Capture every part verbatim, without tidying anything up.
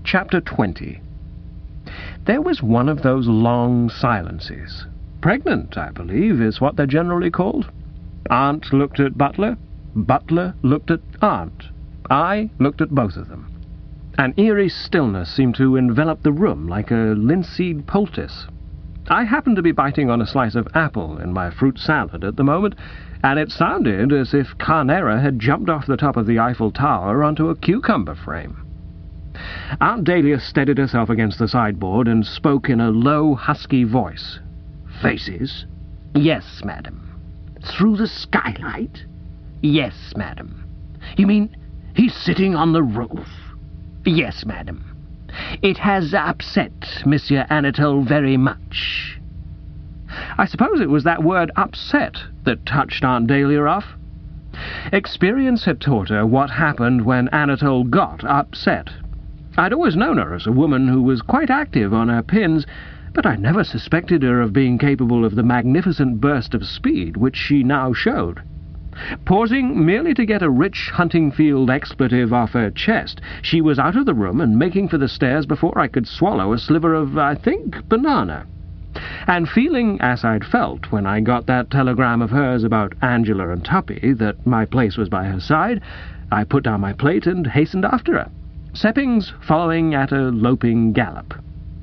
Chapter twenty. There was one of those long silences. Pregnant, I believe, is what they're generally called. Aunt looked at Butler. Butler looked at Aunt. I looked at both of them. An eerie stillness seemed to envelop the room like a linseed poultice. I happened to be biting on a slice of apple in my fruit salad at the moment, and it sounded as if Carnera had jumped off the top of the Eiffel Tower onto a cucumber frame. Aunt Dahlia steadied herself against the sideboard and spoke in a low, husky voice. "Faces?" "Yes, madam." "Through the skylight?" "Yes, madam." "You mean he's sitting on the roof?" "Yes, madam. It has upset Monsieur Anatole very much." I suppose it was that word upset that touched Aunt Dahlia off. Experience had taught her what happened when Anatole got upset. I'd always known her as a woman who was quite active on her pins, but I never suspected her of being capable of the magnificent burst of speed which she now showed. Pausing merely to get a rich hunting-field expletive off her chest, she was out of the room and making for the stairs before I could swallow a sliver of, I think, banana. And feeling, as I'd felt when I got that telegram of hers about Angela and Tuppy, that my place was by her side, I put down my plate and hastened after her, Seppings following at a loping gallop.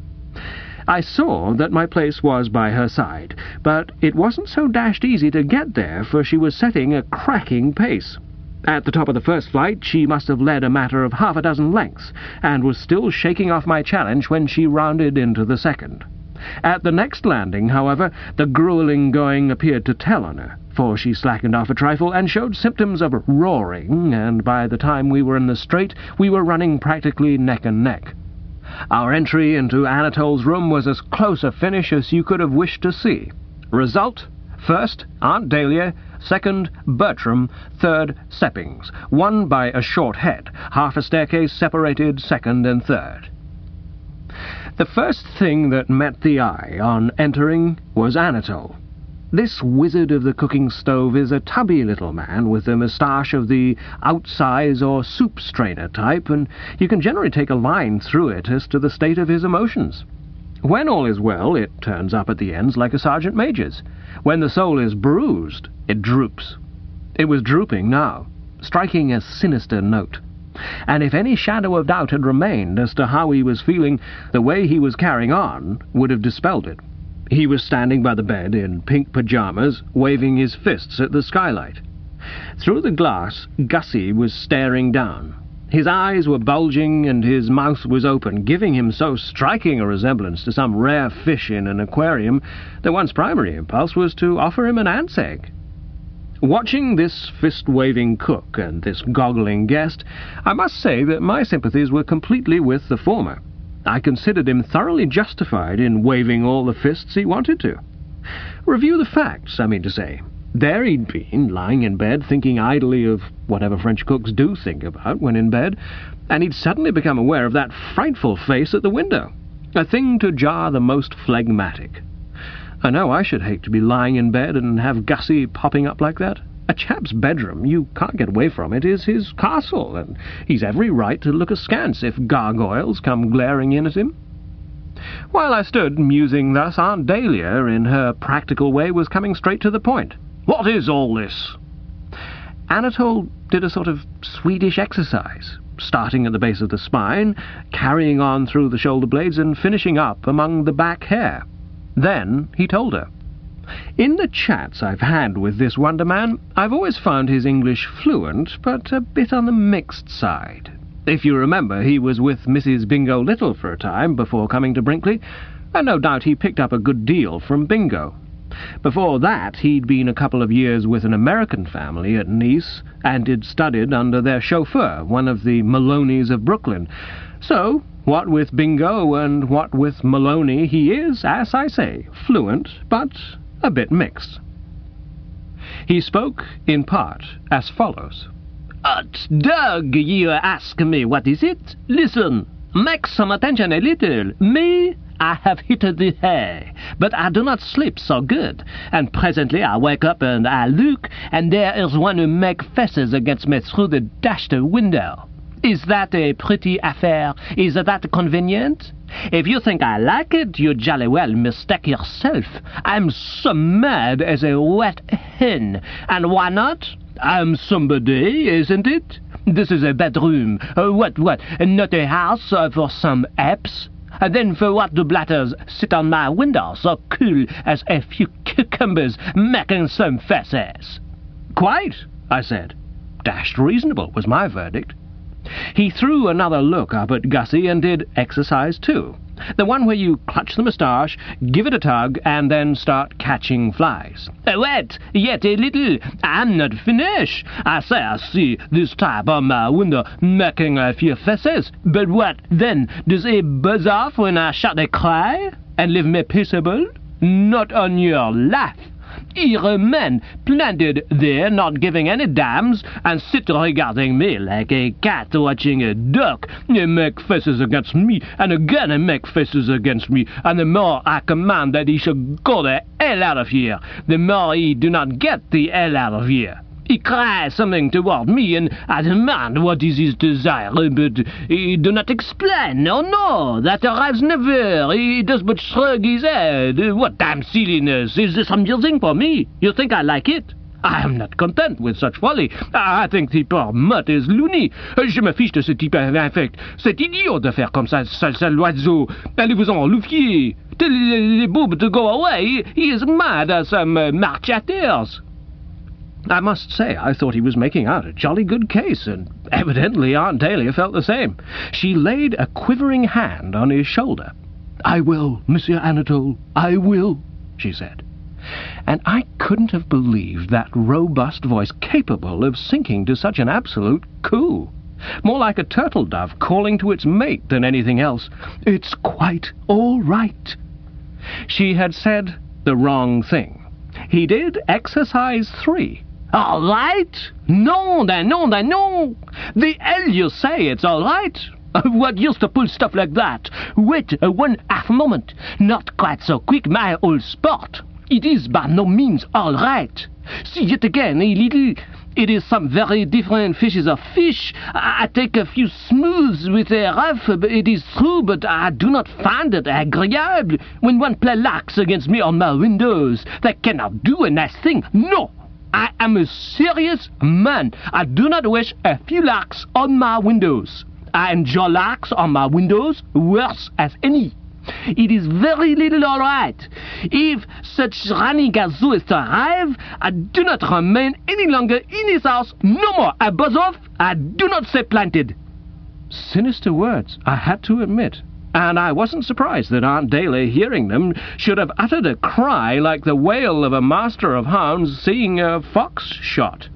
I saw that my place was by her side, but it wasn't so dashed easy to get there, for she was setting a cracking pace. At the top of the first flight she must have led a matter of half a dozen lengths, and was still shaking off my challenge when she rounded into the second. At the next landing, however, the gruelling going appeared to tell on her, for she slackened off a trifle and showed symptoms of roaring, and by the time we were in the straight we were running practically neck and neck. Our entry into Anatole's room was as close a finish as you could have wished to see. Result: first, Aunt Dahlia; second, Bertram; third, Seppings, one by a short head. Half a staircase separated second and third. The first thing that met the eye on entering was Anatole. This wizard of the cooking stove is a tubby little man with a moustache of the outsize or soup strainer type, and you can generally take a line through it as to the state of his emotions. When all is well, it turns up at the ends like a sergeant major's. When the soul is bruised, it droops. It was drooping now, striking a sinister note. And if any shadow of doubt had remained as to how he was feeling, the way he was carrying on would have dispelled it. He was standing by the bed in pink pyjamas, waving his fists at the skylight. Through the glass, Gussie was staring down. His eyes were bulging and his mouth was open, giving him so striking a resemblance to some rare fish in an aquarium that one's primary impulse was to offer him an ant's egg. Watching this fist-waving cook and this goggling guest, I must say that my sympathies were completely with the former. I considered him thoroughly justified in waving all the fists he wanted to. Review the facts, I mean to say. There he'd been, lying in bed, thinking idly of whatever French cooks do think about when in bed, and he'd suddenly become aware of that frightful face at the window, a thing to jar the most phlegmatic. I know I should hate to be lying in bed and have Gussie popping up like that. A chap's bedroom, you can't get away from it, is his castle, and he's every right to look askance if gargoyles come glaring in at him. While I stood musing thus, Aunt Dahlia, in her practical way, was coming straight to the point. "What is all this?" Anatole did a sort of Swedish exercise, starting at the base of the spine, carrying on through the shoulder blades, and finishing up among the back hair. Then he told her. In the chats I've had with this wonder man, I've always found his English fluent, but a bit on the mixed side. If you remember, he was with Missus Bingo Little for a time before coming to Brinkley, and no doubt he picked up a good deal from Bingo. Before that, he'd been a couple of years with an American family at Nice, and had studied under their chauffeur, one of the Maloneys of Brooklyn. So, what with Bingo and what with Maloney, he is, as I say, fluent, but a bit mixed. He spoke, in part, as follows. "Hot dog, you ask me what is it? Listen, make some attention a little. Me, I have hit the hay, but I do not sleep so good, and presently I wake up and I look, and there is one who make faces against me through the dashed window. Is that a pretty affair? Is that convenient? If you think I like it, you jolly well mistake yourself. I'm so mad as a wet hen. And why not? I'm somebody, isn't it? This is a bedroom. Uh, what, what? Not a house uh, for some apes? And then for what do blatters sit on my window so cool as a few cucumbers making some faces? Quite, I said. Dashed reasonable was my verdict. He threw another look up at Gussie and did exercise two. The one where you clutch the moustache, give it a tug, and then start catching flies. Wait, yet a little. I'm not finished. I say I see this type on my window making a few faces. But what, then, does he buzz off when I shout a cry and leave me peaceable? Not on your life. He remain planted there, not giving any damns, and sit regarding me like a cat watching a duck. He make faces against me, and again he make faces against me, and the more I command that he should go the hell out of here, the more he do not get the hell out of here. He cries something toward me, and I demand what is his desire, but he do not explain. No, no, that arrives never. He does but shrug his head. What damn silliness. Is this amusing for me? You think I like it? I am not content with such folly. I think the poor mutt is loony. Je me fiche de ce type infect. C'est idiot de faire comme ça, sale, sale oiseau. Allez-vous-en, Louvier. Tell the boob to go away. He is mad as some uh, marchateurs. I must say I thought he was making out a jolly good case, and evidently Aunt Dahlia felt the same. She laid a quivering hand on his shoulder. "I will, Monsieur Anatole, I will," she said. And I couldn't have believed that robust voice capable of sinking to such an absolute coo. More like a turtle dove calling to its mate than anything else. "It's quite all right." She had said the wrong thing. He did exercise three. All right? No, then, no, then, no. The hell you say it's all right? What used to pull stuff like that? Wait a one half moment. Not quite so quick, my old sport. It is by no means all right. See yet again, a little. It is some very different fishes of fish. I, I take a few smooths with a rough, but it is true, but I do not find it agreeable when one play larks against me on my windows. They cannot do a nice thing. No. I am a serious man. I do not wish a few larks on my windows. I enjoy larks on my windows worse as any. It is very little all right. If such running as is to arrive, I do not remain any longer in his house. No more. I buzz off. I do not stay planted. Sinister words, I had to admit. And I wasn't surprised that Aunt Dahlia, hearing them, should have uttered a cry like the wail of a master of hounds seeing a fox shot.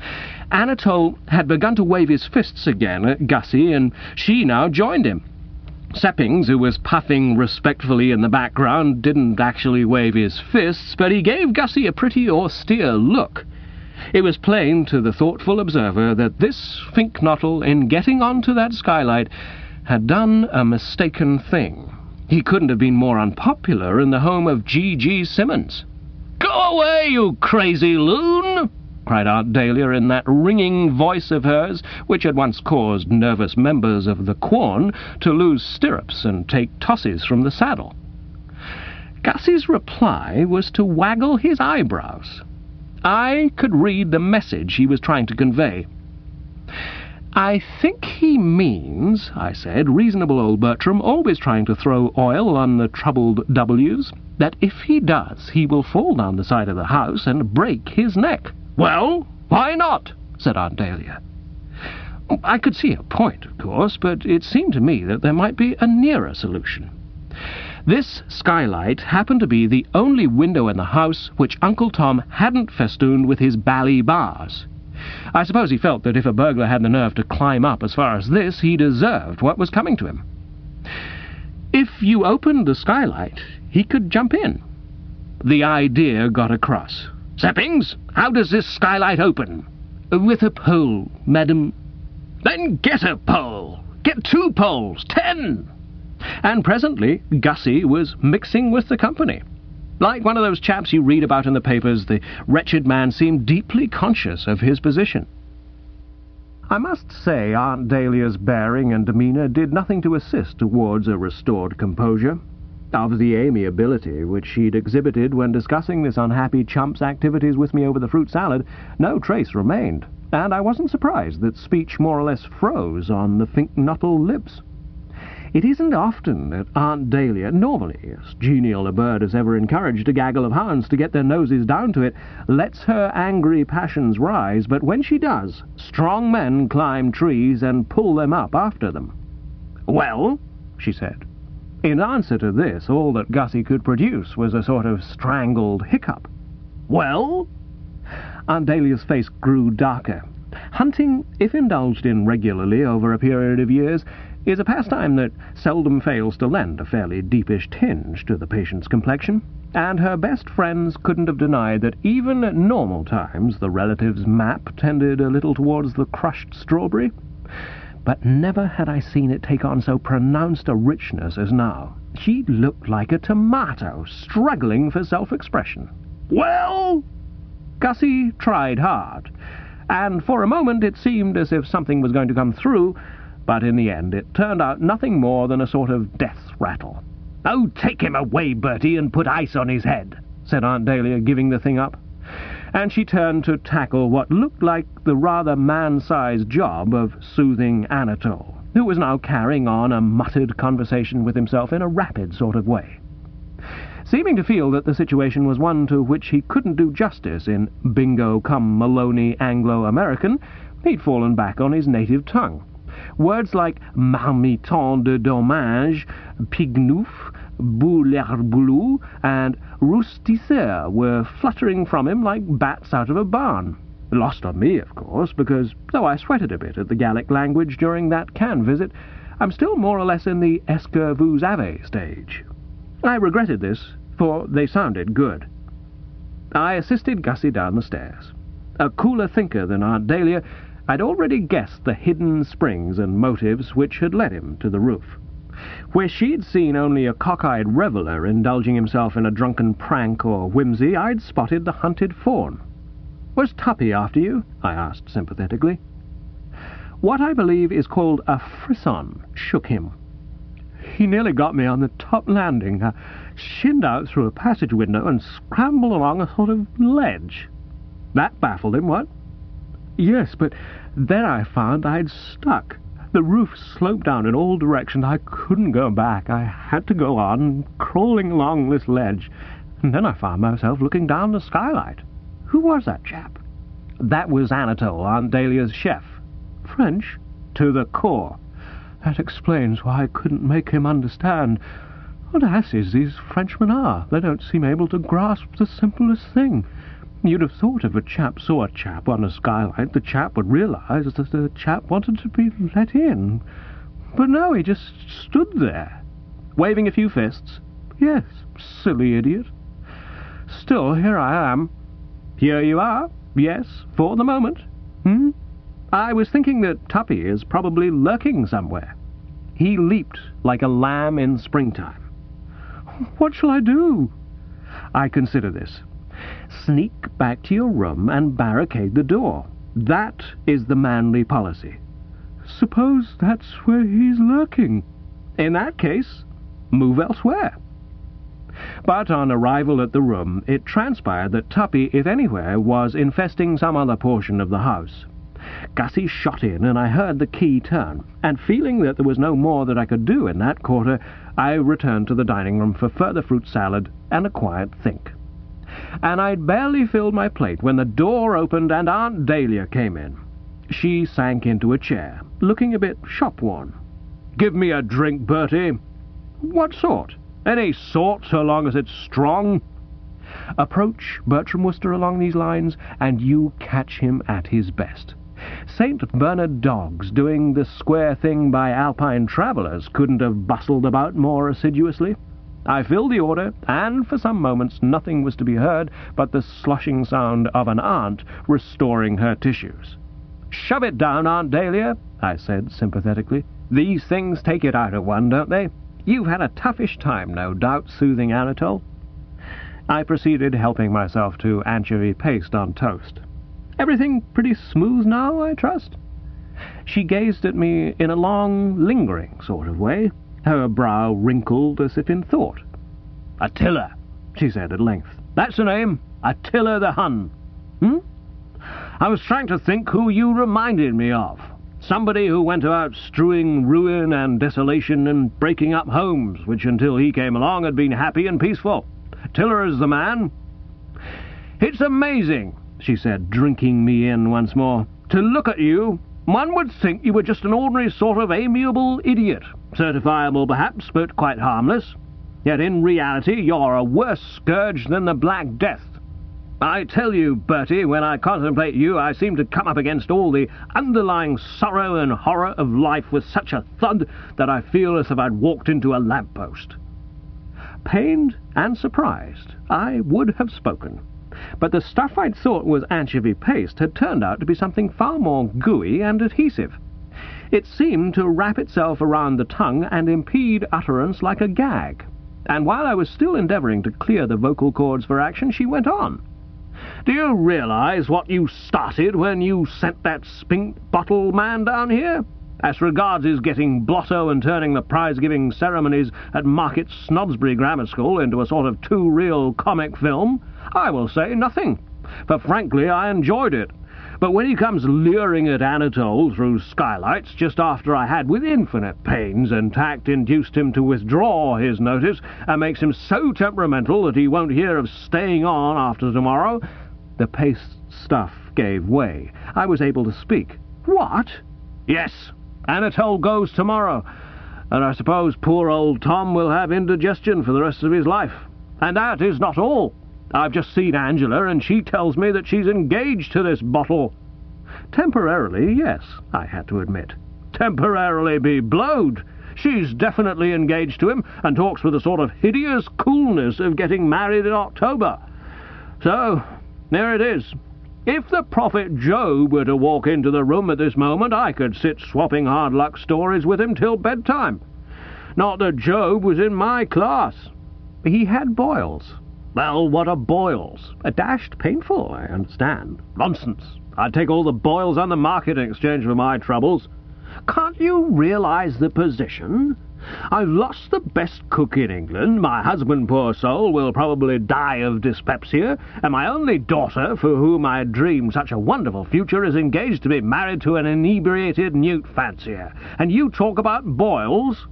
Anatole had begun to wave his fists again at Gussie, and she now joined him. Seppings, who was puffing respectfully in the background, didn't actually wave his fists, but he gave Gussie a pretty austere look. It was plain to the thoughtful observer that this Finknottle, in getting onto that skylight, had done a mistaken thing. He couldn't have been more unpopular in the home of G G Simmons. "Go away, you crazy loon!" cried Aunt Dahlia in that ringing voice of hers, which had once caused nervous members of the Quorn to lose stirrups and take tosses from the saddle. Gussie's reply was to waggle his eyebrows. I could read the message he was trying to convey. "I think he means," I said, reasonable old Bertram, always trying to throw oil on the troubled W's, "that if he does, he will fall down the side of the house and break his neck." "Well, why not?" said Aunt Dahlia. I could see her point, of course, but it seemed to me that there might be a nearer solution. This skylight happened to be the only window in the house which Uncle Tom hadn't festooned with his bally bars. I suppose he felt that if a burglar had the nerve to climb up as far as this, he deserved what was coming to him. If you opened the skylight, he could jump in. The idea got across. "Seppings, how does this skylight open?" "With a pole, madam." "Then get a pole. Get two poles. Ten." And presently Gussie was mixing with the company. Like one of those chaps you read about in the papers, the wretched man seemed deeply conscious of his position. I must say Aunt Dahlia's bearing and demeanour did nothing to assist towards a restored composure. Of the amiability which she'd exhibited when discussing this unhappy chump's activities with me over the fruit salad, no trace remained, and I wasn't surprised that speech more or less froze on the Finknuttle lips. It isn't often that Aunt Dahlia, normally as genial a bird as ever encouraged a gaggle of hounds to get their noses down to it, lets her angry passions rise, but when she does, strong men climb trees and pull them up after them. "Well?" she said. In answer to this, all that Gussie could produce was a sort of strangled hiccup. "Well?" Aunt Dahlia's face grew darker. Hunting, if indulged in regularly over a period of years, is a pastime that seldom fails to lend a fairly deepish tinge to the patient's complexion, and her best friends couldn't have denied that even at normal times the relative's map tended a little towards the crushed strawberry. But never had I seen it take on so pronounced a richness as now. She looked like a tomato, struggling for self-expression. "Well?" Gussie tried hard, and for a moment it seemed as if something was going to come through, but in the end it turned out nothing more than a sort of death rattle. "Oh, take him away, Bertie, and put ice on his head," said Aunt Dahlia, giving the thing up. And she turned to tackle what looked like the rather man-sized job of soothing Anatole, who was now carrying on a muttered conversation with himself in a rapid sort of way. Seeming to feel that the situation was one to which he couldn't do justice in Bingo-cum-Maloney Anglo-American, he'd fallen back on his native tongue. Words like marmiton de dommage, pignouf, boulerboulou, and roustisseur were fluttering from him like bats out of a barn. Lost on me, of course, because, though I sweated a bit at the Gallic language during that Cannes visit, I'm still more or less in the est que vous avez stage. I regretted this, for they sounded good. I assisted Gussie down the stairs. A cooler thinker than Aunt Dahlia, I'd already guessed the hidden springs and motives which had led him to the roof. Where she'd seen only a cockeyed reveller indulging himself in a drunken prank or whimsy, I'd spotted the hunted fawn. "Was Tuppy after you?" I asked sympathetically. What I believe is called a frisson shook him. "He nearly got me on the top landing. I shinned out through a passage window and scrambled along a sort of ledge." "That baffled him, what?" "Yes, but then I found I'd stuck. The roof sloped down in all directions. I couldn't go back. I had to go on, crawling along this ledge, and then I found myself looking down the skylight." "Who was that chap?" "That was Anatole, Aunt Dahlia's chef." "French?" "To the core." "That explains why I couldn't make him understand. What asses these Frenchmen are. They don't seem able to grasp the simplest thing. You'd have thought if a chap saw a chap on a skylight, the chap would realize that the chap wanted to be let in. But no, he just stood there." "Waving a few fists?" "Yes, silly idiot. Still, here I am." "Here you are, yes, for the moment. Hmm? I was thinking that Tuppy is probably lurking somewhere." He leaped like a lamb in springtime. "What shall I do?" "I consider this. Sneak back to your room and barricade the door. That is the manly policy." "Suppose that's where he's lurking?" "In that case, move elsewhere." But on arrival at the room, it transpired that Tuppy, if anywhere, was infesting some other portion of the house. Gussie shot in, and I heard the key turn, and feeling that there was no more that I could do in that quarter, I returned to the dining room for further fruit salad and a quiet think. And I'd barely filled my plate when the door opened and Aunt Dahlia came in. She sank into a chair, looking a bit shop-worn. "Give me a drink, Bertie." "What sort?" "Any sort, so long as it's strong." Approach Bertram Wooster along these lines, and you catch him at his best. Saint Bernard dogs doing the square thing by Alpine travellers couldn't have bustled about more assiduously. I filled the order, and for some moments nothing was to be heard but the slushing sound of an aunt restoring her tissues. "Shove it down, Aunt Dahlia," I said sympathetically. "These things take it out of one, don't they? You've had a toughish time, no doubt, soothing Anatole." I proceeded helping myself to anchovy paste on toast. "Everything pretty smooth now, I trust?" She gazed at me in a long, lingering sort of way, her brow wrinkled as if in thought. "Attila," she said at length. "That's the name. Attila the Hun. Hmm? I was trying to think who you reminded me of. Somebody who went about strewing ruin and desolation and breaking up homes, which until he came along had been happy and peaceful. Attila is the man." "It's amazing," she said, drinking me in once more. "To look at you, one would think you were just an ordinary sort of amiable idiot, certifiable perhaps, but quite harmless. Yet in reality you're a worse scourge than the Black Death. I tell you, Bertie, when I contemplate you, I seem to come up against all the underlying sorrow and horror of life with such a thud that I feel as if I'd walked into a lamp-post." Pained and surprised, I would have spoken. But the stuff I'd thought was anchovy paste had turned out to be something far more gooey and adhesive. It seemed to wrap itself around the tongue and impede utterance like a gag. And while I was still endeavouring to clear the vocal cords for action, she went on. "Do you realise what you started when you sent that spink bottle man down here? As regards his getting blotto and turning the prize-giving ceremonies at Market Snodsbury Grammar School into a sort of too-real comic film, I will say nothing, for frankly I enjoyed it. But when he comes leering at Anatole through skylights just after I had with infinite pains and tact induced him to withdraw his notice and makes him so temperamental that he won't hear of staying on after tomorrow," the paste stuff gave way. I was able to speak. "What?" "Yes, Anatole goes tomorrow, and I suppose poor old Tom will have indigestion for the rest of his life. And that is not all. I've just seen Angela, and she tells me that she's engaged to this bottle." "Temporarily, yes," I had to admit. "Temporarily be blowed! She's definitely engaged to him, and talks with a sort of hideous coolness of getting married in October. So, there it is. If the prophet Job were to walk into the room at this moment, I could sit swapping hard-luck stories with him till bedtime. Not that Job was in my class." "He had boils." "Well, what are boils?" "A dashed painful, I understand." "Nonsense. I'd take all the boils on the market in exchange for my troubles." "Can't you realise the position? I've lost the best cook in England, my husband, poor soul, will probably die of dyspepsia, and my only daughter, for whom I had dreamed such a wonderful future, is engaged to be married to an inebriated newt fancier. And you talk about boils?"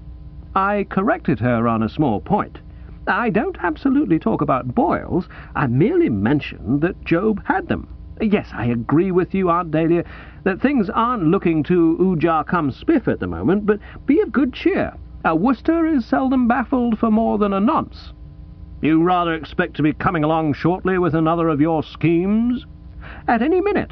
I corrected her on a small point. "I don't absolutely talk about boils. I merely mentioned that Job had them. Yes, I agree with you, Aunt Dahlia, that things aren't looking too oojar cum spiff at the moment, but be of good cheer. A Worcester is seldom baffled for more than a nonce." "You rather expect to be coming along shortly with another of your schemes?" "At any minute."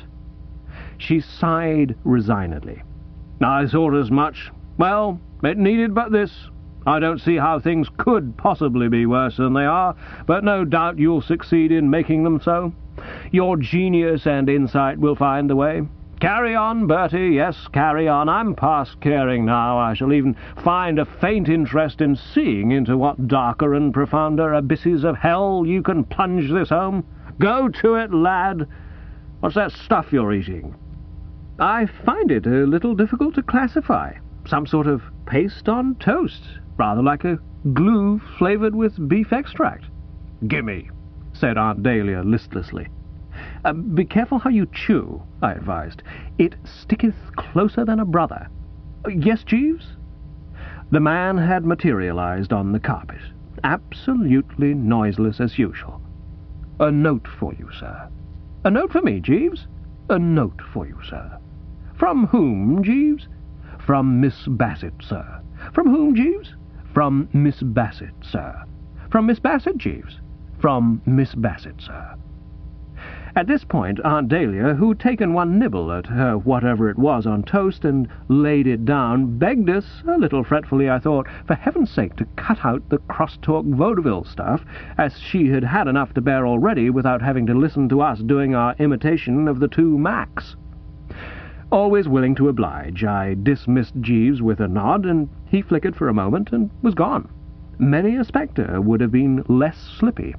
She sighed resignedly. "I thought as much. Well, it needed but this. I don't see how things could possibly be worse than they are, but no doubt you'll succeed in making them so. Your genius and insight will find the way. Carry on, Bertie, yes, carry on. I'm past caring now. I shall even find a faint interest in seeing into what darker and profounder abysses of hell you can plunge this home. Go to it, lad. What's that stuff you're eating?" "I find it a little difficult to classify. Some sort of paste on toast. Rather like a glue flavoured with beef extract." "Gimme," said Aunt Dahlia listlessly. Uh, "be careful how you chew," I advised. "It sticketh closer than a brother." Uh, "yes, Jeeves?" The man had materialised on the carpet, absolutely noiseless as usual. "A note for you, sir." "A note for me, Jeeves?" "A note for you, sir." "From whom, Jeeves?" "From Miss Bassett, sir." "From whom, Jeeves?" "From Miss Bassett, sir." "From Miss Bassett, Jeeves?" "From Miss Bassett, sir." At this point, Aunt Dahlia, who'd taken one nibble at her whatever it was on toast and laid it down, begged us, a little fretfully I thought, for heaven's sake to cut out the cross-talk vaudeville stuff, as she had had enough to bear already without having to listen to us doing our imitation of the two Macs. Always willing to oblige, I dismissed Jeeves with a nod, and he flickered for a moment and was gone. Many a spectre would have been less slippy.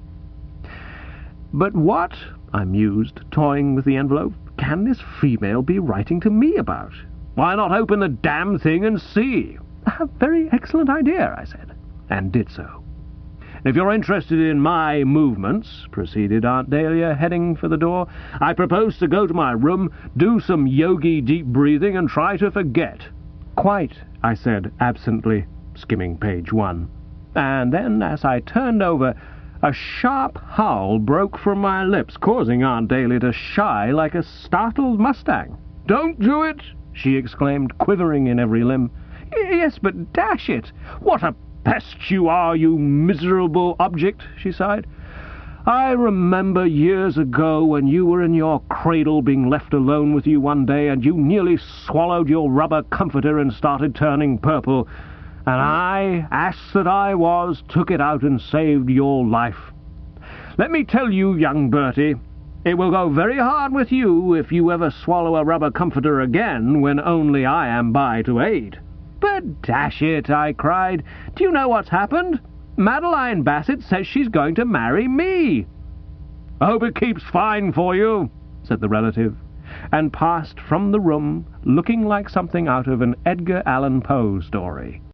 "But what," I mused, toying with the envelope, "can this female be writing to me about? Why not open the damn thing and see? A very excellent idea, I said, and did so. If you're interested in my movements, proceeded Aunt Dahlia, heading for the door, I propose to go to my room, do some yogi deep breathing, and try to forget. Quite, I said absently, skimming page one. And then, as I turned over, a sharp howl broke from my lips, causing Aunt Dahlia to shy like a startled mustang. "Don't do it!" she exclaimed, quivering in every limb. "Yes, but dash it! What a pest you are, you miserable object," she sighed. "I remember years ago when you were in your cradle, being left alone with you one day, and you nearly swallowed your rubber comforter and started turning purple, and I, ass that I was, took it out and saved your life. Let me tell you, young Bertie, it will go very hard with you if you ever swallow a rubber comforter again when only I am by to aid." "But dash it," I cried, "do you know what's happened? Madeline Bassett says she's going to marry me." "I hope it keeps fine for you," said the relative, and passed from the room looking like something out of an Edgar Allan Poe story.